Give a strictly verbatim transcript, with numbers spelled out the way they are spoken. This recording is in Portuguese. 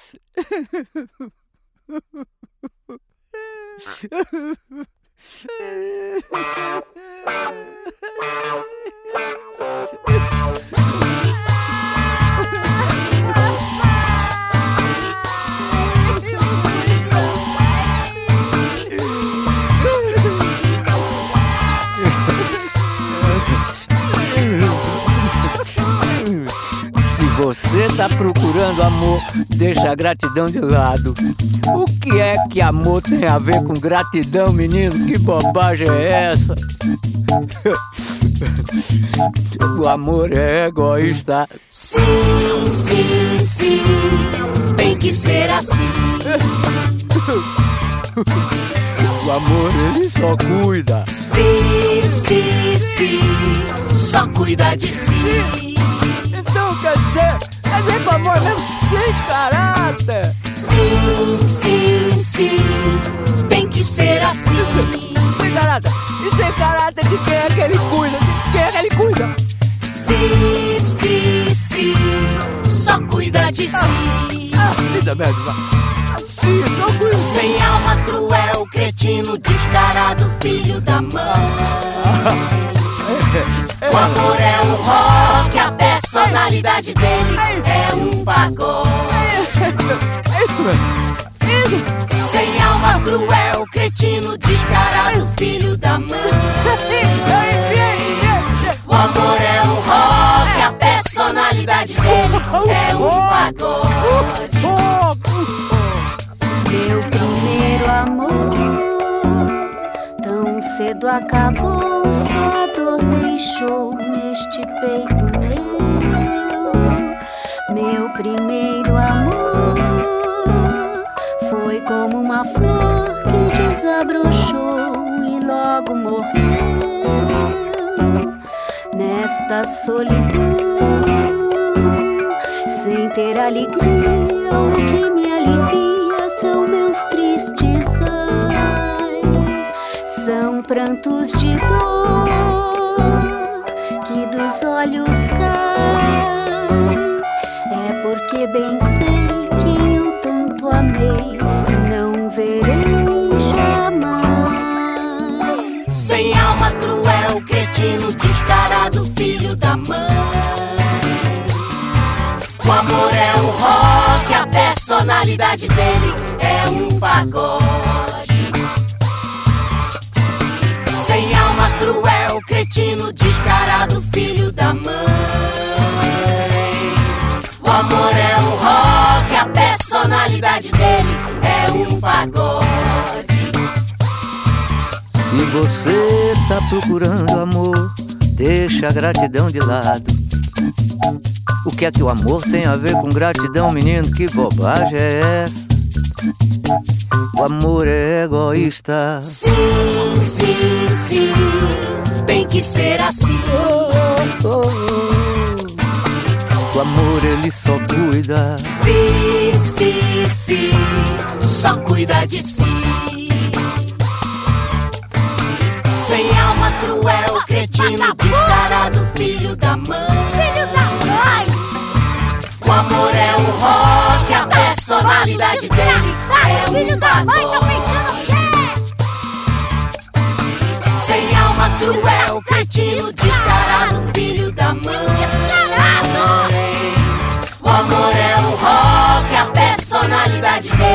Você tá procurando amor, deixa a gratidão de lado. O que é que amor tem a ver com gratidão, menino? Que bobagem é essa? O amor é egoísta. Sim, sim, sim, tem que ser assim. O amor, ele só cuida. Sim, sim, sim, só cuida de si. Então quer dizer, quer dizer que o amor é mesmo sem caráter. Sim, sim, sim, tem que ser assim. Sem caráter. E sem caráter de quem é que ele cuida? De quem é que ele cuida? Sim, sim, sim, só cuida de si. Assim também, assim, só cuida. Sem alma, cruel, cretino, descarado, filho da mãe. O amor é um rock, a personalidade dele é um pagode. Sem alma, cruel, cretino, descarado, filho da mãe. O amor é um rock, a personalidade dele é um pagode. Meu primeiro amor tão cedo acabou, só dor deixou neste peito meu. Meu primeiro amor foi como uma flor que desabrochou e logo morreu. Nesta solidão, sem ter alegria, o que me alivia são meus tristes ais. São prantos de dor que dos olhos caem. É porque bem sei quem eu tanto amei, não verei jamais. Sem alma, cruel, cretino, descarado, filho da mãe. O amor é um rock, a personalidade dele é um pagode. Sem alma, cruel, cretino, descarado, filho da mãe. O amor é um rock, a personalidade dele é um pagode. Se você tá procurando amor, deixa a gratidão de lado. O que é que o amor tem a ver com gratidão, menino? Que bobagem é essa? O amor é egoísta. Sim, sim, sim, tem que ser assim. Oh, oh, oh. O amor, ele só cuida. Sim, sim, sim, só cuida de si. Sem alma, cruel, cretino, descarado, filho da mãe. Filho da mãe! O amor é um rock, a personalidade dele é um pagode. Sem alma, cruel, cretino, descarado, filho da mãe. O amor é um rock, a personalidade dele